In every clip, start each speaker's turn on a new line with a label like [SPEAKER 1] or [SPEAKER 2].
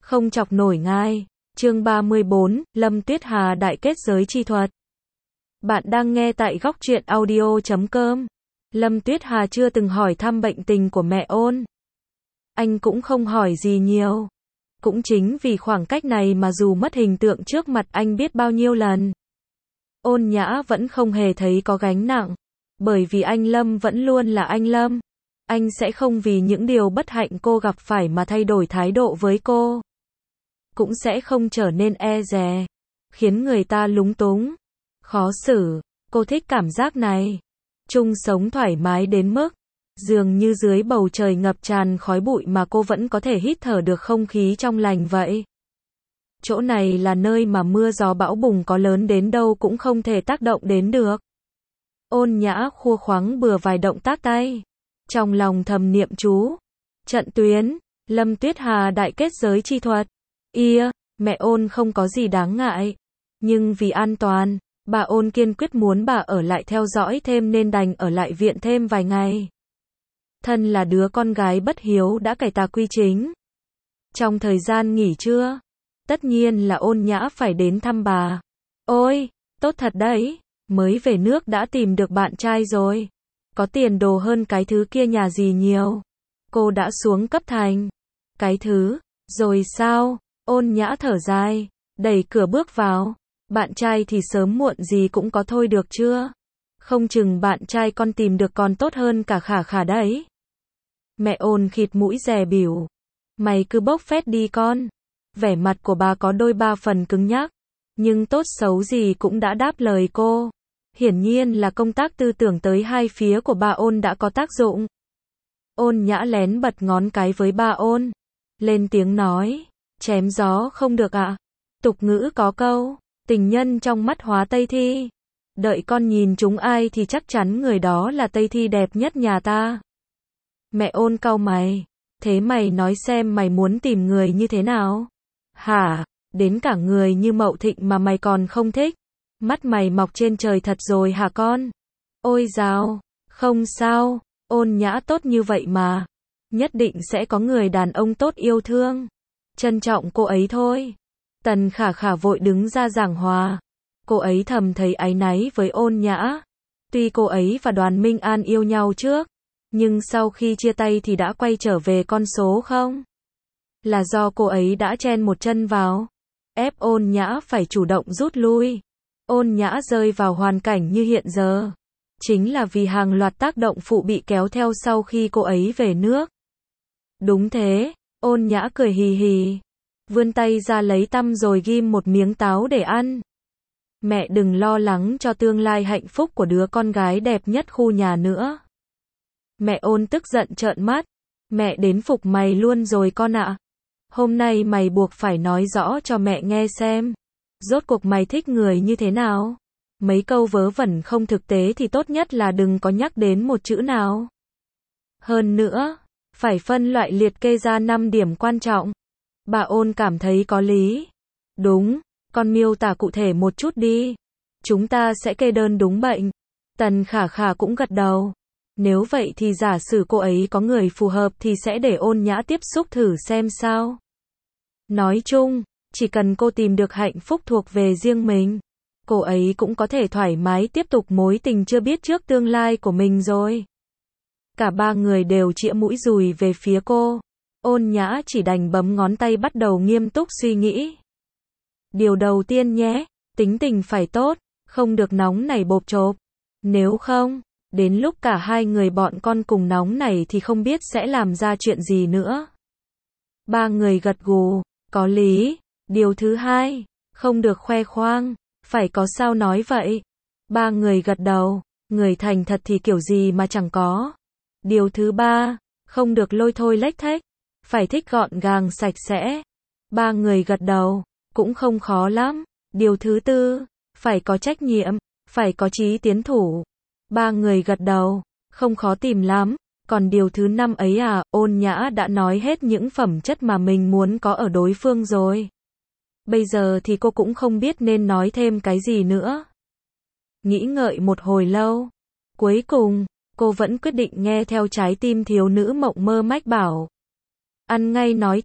[SPEAKER 1] Không chọc nổi ngài. Chương 34, Lâm Tuyết Hà đại kết giới chi thuật. Bạn đang nghe tại góc truyện audio.com. Lâm Tuyết Hà chưa từng hỏi thăm bệnh tình của mẹ Ôn. Anh cũng không hỏi gì nhiều. Cũng chính vì khoảng cách này mà dù mất hình tượng trước mặt anh biết bao nhiêu lần, Ôn Nhã vẫn không hề thấy có gánh nặng. Bởi vì anh Lâm vẫn luôn là anh Lâm. Anh sẽ không vì những điều bất hạnh cô gặp phải mà thay đổi thái độ với cô. Cũng sẽ không trở nên e dè, khiến người ta lúng túng, khó xử. Cô thích cảm giác này. Chung sống thoải mái đến mức, dường như dưới bầu trời ngập tràn khói bụi mà cô vẫn có thể hít thở được không khí trong lành vậy. Chỗ này là nơi mà mưa gió bão bùng có lớn đến đâu cũng không thể tác động đến được. Ôn Nhã khua khoáng bừa vài động tác tay, trong lòng thầm niệm chú. Trận tuyến, Lâm Tuyết Hà đại kết giới chi thuật. Mẹ Ôn không có gì đáng ngại. Nhưng vì an toàn, bà Ôn kiên quyết muốn bà ở lại theo dõi thêm nên đành ở lại viện thêm vài ngày. Thân là đứa con gái bất hiếu đã cải tà quy chính. Trong thời gian nghỉ trưa, tất nhiên là Ôn Nhã phải đến thăm bà. Ôi, tốt thật đấy, mới về nước đã tìm được bạn trai rồi. Có tiền đồ hơn cái thứ kia nhà gì nhiều. Cô đã xuống cấp thành cái thứ rồi sao? Ôn Nhã thở dài, đẩy cửa bước vào. Bạn trai thì sớm muộn gì cũng có thôi được chưa? Không chừng bạn trai con tìm được còn tốt hơn cả Khả Khả đấy. Mẹ Ôn khịt mũi dè bỉu. Mày cứ bốc phét đi con. Vẻ mặt của bà có đôi ba phần cứng nhắc, nhưng tốt xấu gì cũng đã đáp lời cô. Hiển nhiên là công tác tư tưởng tới hai phía của bà Ôn đã có tác dụng. Ôn Nhã lén bật ngón cái với bà Ôn, lên tiếng nói, chém gió không được ạ. Tục ngữ có câu, tình nhân trong mắt hóa Tây Thi. Đợi con nhìn chúng ai thì chắc chắn người đó là Tây Thi đẹp nhất nhà ta. Mẹ Ôn cau mày, thế mày nói xem mày muốn tìm người như thế nào? Hả, đến cả người như Mậu Thịnh mà mày còn không thích? Mắt mày mọc trên trời thật rồi hả con? Ôi dào, không sao, Ôn Nhã tốt như vậy mà. Nhất định sẽ có người đàn ông tốt yêu thương, trân trọng cô ấy thôi. Tần Khả Khả vội đứng ra giảng hòa. Cô ấy thầm thấy áy náy với Ôn Nhã. Tuy cô ấy và Đoàn Minh An yêu nhau trước, nhưng sau khi chia tay thì đã quay trở về con số không. Là do cô ấy đã chen một chân vào, ép Ôn Nhã phải chủ động rút lui. Ôn Nhã rơi vào hoàn cảnh như hiện giờ, chính là vì hàng loạt tác động phụ bị kéo theo sau khi cô ấy về nước. Đúng thế, Ôn Nhã cười hì hì, vươn tay ra lấy tăm rồi ghim một miếng táo để ăn. Mẹ đừng lo lắng cho tương lai hạnh phúc của đứa con gái đẹp nhất khu nhà nữa. Mẹ Ôn tức giận trợn mắt, mẹ đến phục mày luôn rồi con ạ. Hôm nay mày buộc phải nói rõ cho mẹ nghe xem, rốt cuộc mày thích người như thế nào. Mấy câu vớ vẩn không thực tế thì tốt nhất là đừng có nhắc đến một chữ nào. Hơn nữa, phải phân loại liệt kê ra 5 điểm quan trọng. Bà Ôn cảm thấy có lý. Đúng, con miêu tả cụ thể một chút đi. Chúng ta sẽ kê đơn đúng bệnh. Tần Khả Khả cũng gật đầu. Nếu vậy thì giả sử cô ấy có người phù hợp thì sẽ để Ôn Nhã tiếp xúc thử xem sao. Nói chung, chỉ cần cô tìm được hạnh phúc thuộc về riêng mình, cô ấy cũng có thể thoải mái tiếp tục mối tình chưa biết trước tương lai của mình rồi. Cả ba người đều chĩa mũi dùi về phía cô. Ôn Nhã chỉ đành bấm ngón tay bắt đầu nghiêm túc suy nghĩ. Điều đầu tiên nhé, tính tình phải tốt, không được nóng nảy bộp chộp. Nếu không, đến lúc cả hai người bọn con cùng nóng nảy thì không biết sẽ làm ra chuyện gì nữa. Ba người gật gù, có lý. Điều thứ hai, không được khoe khoang, phải có sao nói vậy. Ba người gật đầu, người thành thật thì kiểu gì mà chẳng có. Điều thứ ba, không được lôi thôi lếch thếch, phải thích gọn gàng sạch sẽ. Ba người gật đầu, cũng không khó lắm. Điều thứ tư, phải có trách nhiệm, phải có chí tiến thủ. Ba người gật đầu, không khó tìm lắm. Còn điều thứ năm ấy à, Ôn Nhã đã nói hết những phẩm chất mà mình muốn có ở đối phương rồi. Bây giờ thì cô cũng không biết nên nói thêm cái gì nữa. Nghĩ ngợi một hồi lâu, cuối cùng, cô vẫn quyết định nghe theo trái tim thiếu nữ mộng mơ mách bảo. Ăn ngay nói thật,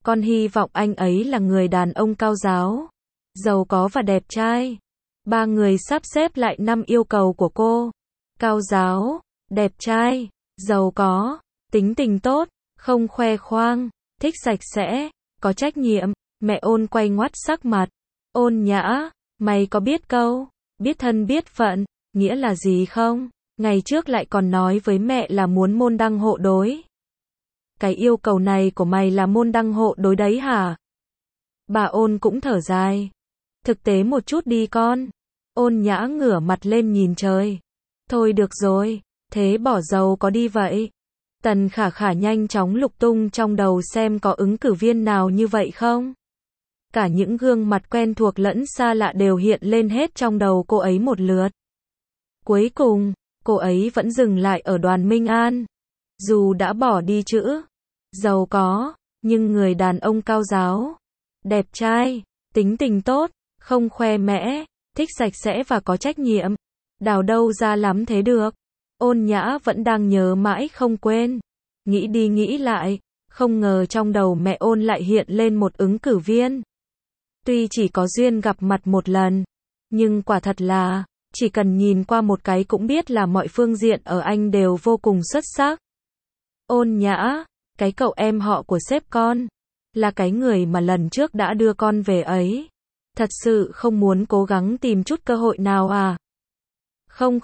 [SPEAKER 1] Con hy vọng anh ấy là người đàn ông cao giáo, giàu có và đẹp trai. Ba người sắp xếp lại 5 yêu cầu của cô. Cao giáo, đẹp trai, giàu có, tính tình tốt, không khoe khoang, thích sạch sẽ, có trách nhiệm. Mẹ Ôn quay ngoắt sắc mặt. Ôn Nhã, mày có biết câu biết thân biết phận nghĩa là gì không? Ngày trước lại còn nói với mẹ là muốn môn đăng hộ đối. Cái yêu cầu này của mày là môn đăng hộ đối đấy hả? Bà Ôn cũng thở dài. Thực tế một chút đi con. Ôn Nhã ngửa mặt lên nhìn trời. Thôi được rồi, thế bỏ dầu có đi vậy. Tần Khả Khả nhanh chóng lục tung trong đầu xem có ứng cử viên nào như vậy không. Cả những gương mặt quen thuộc lẫn xa lạ đều hiện lên hết trong đầu cô ấy một lượt. Cuối cùng, cô ấy vẫn dừng lại ở Đoàn Minh An. Dù đã bỏ đi chữ giàu có, nhưng người đàn ông cao giáo, đẹp trai, tính tình tốt, không khoe mẽ, thích sạch sẽ và có trách nhiệm. Đào đâu ra lắm thế được. Ôn Nhã vẫn đang nhớ mãi không quên. Nghĩ đi nghĩ lại, không ngờ trong đầu mẹ Ôn lại hiện lên một ứng cử viên. Tuy chỉ có duyên gặp mặt một lần, nhưng quả thật là, chỉ cần nhìn qua một cái cũng biết là mọi phương diện ở anh đều vô cùng xuất sắc. Ôn Nhã, cái cậu em họ của sếp con, là cái người mà lần trước đã đưa con về ấy. Thật sự không muốn cố gắng tìm chút cơ hội nào à? Không,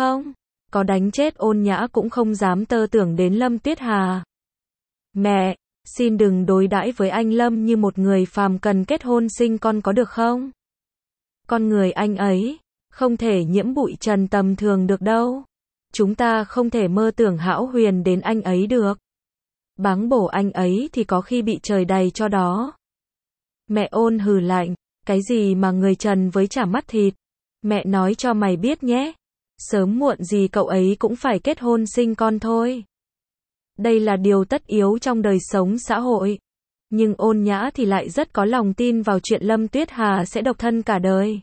[SPEAKER 1] có đánh chết Ôn Nhã cũng không dám tơ tưởng đến Lâm Tuyết Hà. Mẹ, xin đừng đối đãi với anh Lâm như một người phàm cần kết hôn sinh con có được không? Con người anh ấy, không thể nhiễm bụi trần tầm thường được đâu. Chúng ta không thể mơ tưởng hão huyền đến anh ấy được. Báng bổ anh ấy thì có khi bị trời đầy cho đó. Mẹ Ôn hừ lạnh, cái gì mà người trần với chả mắt thịt. Mẹ nói cho mày biết nhé. Sớm muộn gì cậu ấy cũng phải kết hôn sinh con thôi. Đây là điều tất yếu trong đời sống xã hội. Nhưng Ôn Nhã thì lại rất có lòng tin vào chuyện Lâm Tuyết Hà sẽ độc thân cả đời.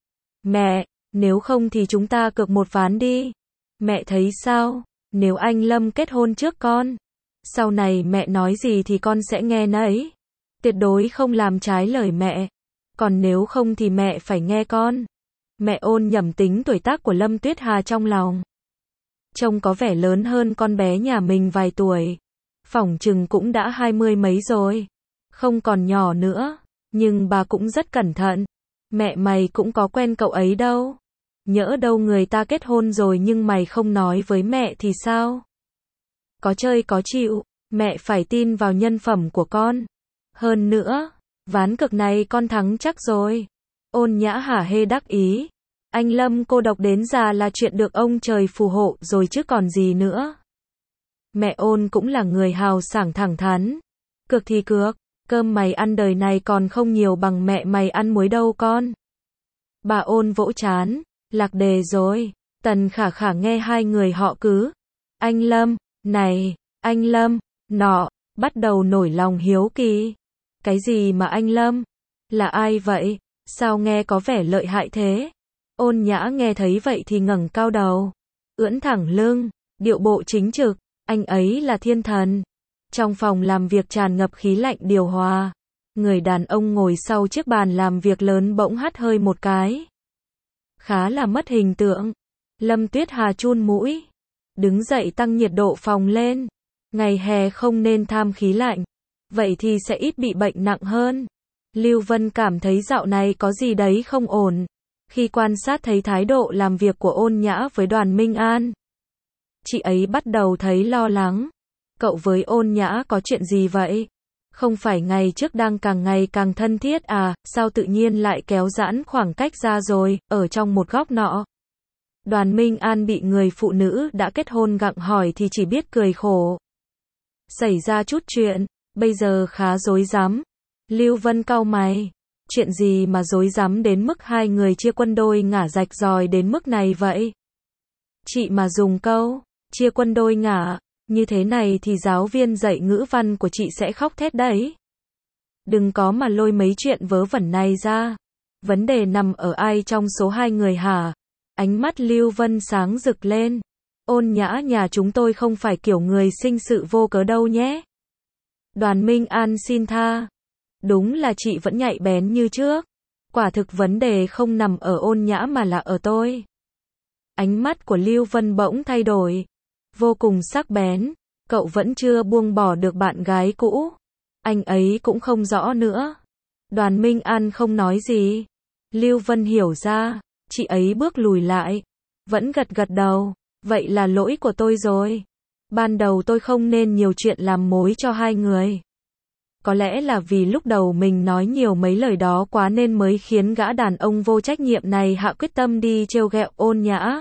[SPEAKER 1] Mẹ, nếu không thì chúng ta cược một ván đi. Mẹ thấy sao? Nếu anh Lâm kết hôn trước con, sau này mẹ nói gì thì con sẽ nghe nấy. Tuyệt đối không làm trái lời mẹ. Còn nếu không thì mẹ phải nghe con. Mẹ Ôn nhẩm tính tuổi tác của Lâm Tuyết Hà trong lòng. Trông có vẻ lớn hơn con bé nhà mình vài tuổi. Phỏng chừng cũng đã 20 mấy rồi. Không còn nhỏ nữa. Nhưng bà cũng rất cẩn thận. Mẹ mày cũng có quen cậu ấy đâu. Nhỡ đâu người ta kết hôn rồi nhưng mày không nói với mẹ thì sao? Có chơi có chịu. Mẹ phải tin vào nhân phẩm của con. Hơn nữa, ván cược này con thắng chắc rồi. Ôn Nhã hả hê đắc ý. Anh Lâm cô độc đến già là chuyện được ông trời phù hộ rồi chứ còn gì nữa. Mẹ Ôn cũng là người hào sảng thẳng thắn. Cược thì cược, cơm mày ăn đời này còn không nhiều bằng mẹ mày ăn muối đâu con. Bà Ôn vỗ trán, lạc đề rồi. Tần Khả Khả nghe hai người họ cứ. Anh Lâm, này, anh Lâm, nọ, bắt đầu nổi lòng hiếu kỳ. Cái gì mà anh Lâm? Là ai vậy? Sao nghe có vẻ lợi hại thế? Ôn Nhã nghe thấy vậy thì ngẩng cao đầu, ưỡn thẳng lưng, điệu bộ chính trực, anh ấy là thiên thần. Trong phòng làm việc tràn ngập khí lạnh điều hòa. Người đàn ông ngồi sau chiếc bàn làm việc lớn bỗng hắt hơi một cái. Khá là mất hình tượng. Lâm Tuyết Hà chun mũi, đứng dậy tăng nhiệt độ phòng lên. Ngày hè không nên tham khí lạnh, vậy thì sẽ ít bị bệnh nặng hơn. Lưu Vân cảm thấy dạo này có gì đấy không ổn. Khi quan sát thấy thái độ làm việc của Ôn Nhã với Đoàn Minh An, chị ấy bắt đầu thấy lo lắng. Cậu với Ôn Nhã có chuyện gì vậy? Không phải ngày trước đang càng ngày càng thân thiết à, sao tự nhiên lại kéo giãn khoảng cách ra rồi, ở trong một góc nọ. Đoàn Minh An bị người phụ nữ đã kết hôn gặng hỏi thì chỉ biết cười khổ. Xảy ra chút chuyện, bây giờ khá rối rắm. Lưu Vân cau mày. Chuyện gì mà rối rắm đến mức hai người chia quân đôi ngả rạch ròi đến mức này vậy? Chị mà dùng câu chia quân đôi ngả như thế này thì giáo viên dạy ngữ văn của chị sẽ khóc thét đấy. Đừng có mà lôi mấy chuyện vớ vẩn này ra. Vấn đề nằm ở ai trong số hai người hả? Ánh mắt Lưu Vân sáng rực lên. Ôn Nhã nhà chúng tôi không phải kiểu người sinh sự vô cớ đâu nhé. Đoàn Minh An xin tha. Đúng là chị vẫn nhạy bén như trước. Quả thực vấn đề không nằm ở Ôn Nhã mà là ở tôi. Ánh mắt của Lưu Vân bỗng thay đổi. Vô cùng sắc bén. Cậu vẫn chưa buông bỏ được bạn gái cũ. Anh ấy cũng không rõ nữa. Đoàn Minh An không nói gì. Lưu Vân hiểu ra. Chị ấy bước lùi lại. Vẫn gật gật đầu. Vậy là lỗi của tôi rồi. Ban đầu tôi không nên nhiều chuyện làm mối cho hai người. Có lẽ là vì lúc đầu mình nói nhiều mấy lời đó quá nên mới khiến gã đàn ông vô trách nhiệm này hạ quyết tâm đi trêu ghẹo Ôn Nhã.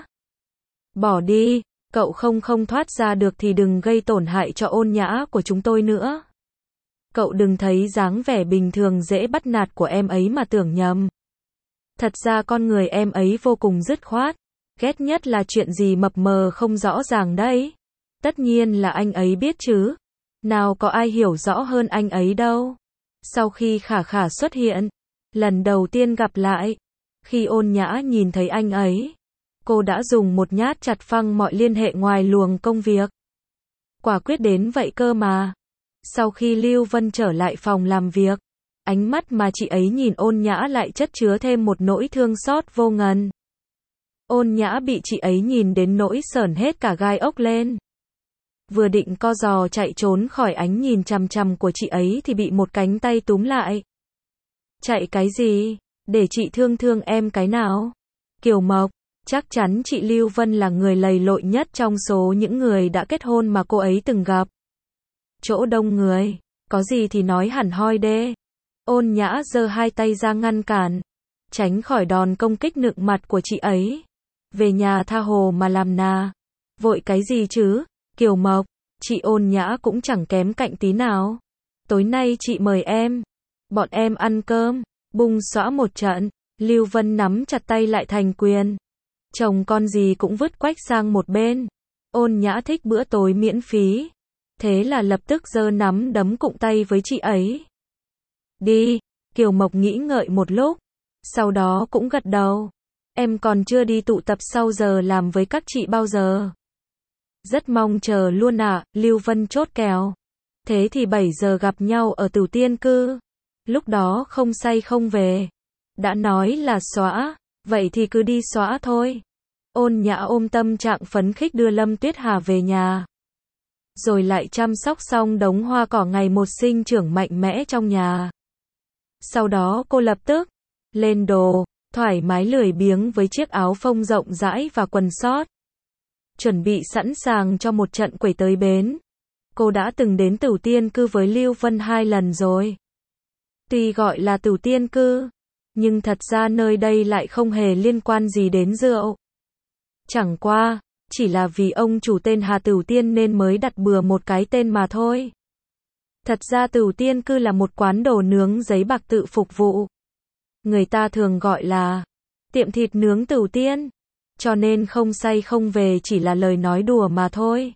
[SPEAKER 1] Bỏ đi, cậu không thoát ra được thì đừng gây tổn hại cho Ôn Nhã của chúng tôi nữa. Cậu đừng thấy dáng vẻ bình thường dễ bắt nạt của em ấy mà tưởng nhầm. Thật ra con người em ấy vô cùng dứt khoát. Ghét nhất là chuyện gì mập mờ không rõ ràng đấy. Tất nhiên là anh ấy biết chứ. Nào có ai hiểu rõ hơn anh ấy đâu. Sau khi Khả Khả xuất hiện, lần đầu tiên gặp lại, khi Ôn Nhã nhìn thấy anh ấy, cô đã dùng một nhát chặt phăng mọi liên hệ ngoài luồng công việc. Quả quyết đến vậy cơ mà. Sau khi Lưu Vân trở lại phòng làm việc, ánh mắt mà chị ấy nhìn Ôn Nhã lại chất chứa thêm một nỗi thương xót vô ngần. Ôn Nhã bị chị ấy nhìn đến nỗi sởn hết cả gai ốc lên. Vừa định co giò chạy trốn khỏi ánh nhìn chằm chằm của chị ấy thì bị một cánh tay túm lại. Chạy cái gì? Để chị thương thương em cái nào? Kiều Mộc, chắc chắn chị Lưu Vân là người lầy lội nhất trong số những người đã kết hôn mà cô ấy từng gặp. Chỗ đông người, có gì thì nói hẳn hoi đê. Ôn Nhã giơ hai tay ra ngăn cản, tránh khỏi đòn công kích nựng mặt của chị ấy. Về nhà tha hồ mà làm nà. Vội cái gì chứ? Kiều Mộc, chị Ôn Nhã cũng chẳng kém cạnh tí nào. Tối nay chị mời em. Bọn em ăn cơm. Bung xõa một trận. Lưu Vân nắm chặt tay lại thành quyền. Chồng con gì cũng vứt quách sang một bên. Ôn Nhã thích bữa tối miễn phí. Thế là lập tức giơ nắm đấm cụng tay với chị ấy. Đi. Kiều Mộc nghĩ ngợi một lúc. Sau đó cũng gật đầu. Em còn chưa đi tụ tập sau giờ làm với các chị bao giờ. Rất mong chờ luôn ạ, Lưu Vân chốt kèo. Thế thì 7 giờ gặp nhau ở Tửu Tiên Cư. Lúc đó không say không về. Đã nói là xóa, vậy thì cứ đi xóa thôi. Ôn Nhã ôm tâm trạng phấn khích đưa Lâm Tuyết Hà về nhà. Rồi lại chăm sóc xong đống hoa cỏ ngày một sinh trưởng mạnh mẽ trong nhà. Sau đó cô lập tức lên đồ, thoải mái lười biếng với chiếc áo phông rộng rãi và quần sót. Chuẩn bị sẵn sàng cho một trận quẩy tới bến. Cô đã từng đến Tửu Tiên Cư với Lưu Vân 2 lần rồi. Tuy gọi là Tửu Tiên Cư, nhưng thật ra nơi đây lại không hề liên quan gì đến rượu. Chẳng qua, chỉ là vì ông chủ tên Hà Tửu Tiên nên mới đặt bừa một cái tên mà thôi. Thật ra Tửu Tiên Cư là một quán đồ nướng giấy bạc tự phục vụ. Người ta thường gọi là tiệm thịt nướng Tửu Tiên. Cho nên không say không về chỉ là lời nói đùa mà thôi.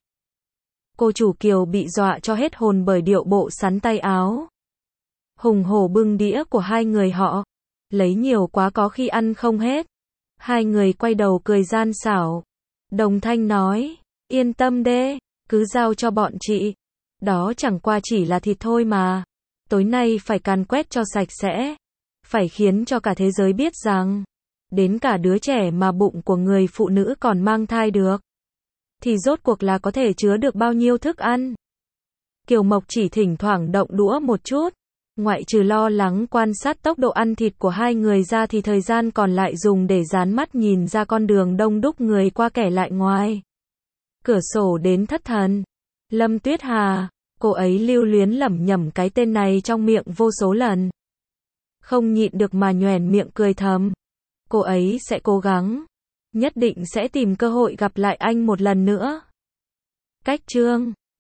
[SPEAKER 1] Cô chủ Kiều bị dọa cho hết hồn bởi điệu bộ sắn tay áo hùng hổ bưng đĩa của hai người họ. Lấy nhiều quá có khi ăn không hết. Hai người quay đầu cười gian xảo. Đồng thanh nói, yên tâm đê, cứ giao cho bọn chị. Đó chẳng qua chỉ là thịt thôi mà. Tối nay phải càn quét cho sạch sẽ. Phải khiến cho cả thế giới biết rằng đến cả đứa trẻ mà bụng của người phụ nữ còn mang thai được thì rốt cuộc là có thể chứa được bao nhiêu thức ăn. Kiều Mộc chỉ thỉnh thoảng động đũa một chút, ngoại trừ lo lắng quan sát tốc độ ăn thịt của hai người ra thì thời gian còn lại dùng để dán mắt nhìn ra con đường đông đúc người qua kẻ lại ngoài cửa sổ đến thất thần. Lâm Tuyết Hà, cô ấy lưu luyến lẩm nhẩm cái tên này trong miệng vô số lần. Không nhịn được mà nhoẻn miệng cười thầm. Cô ấy sẽ cố gắng, nhất định sẽ tìm cơ hội gặp lại anh một lần nữa. Cách chương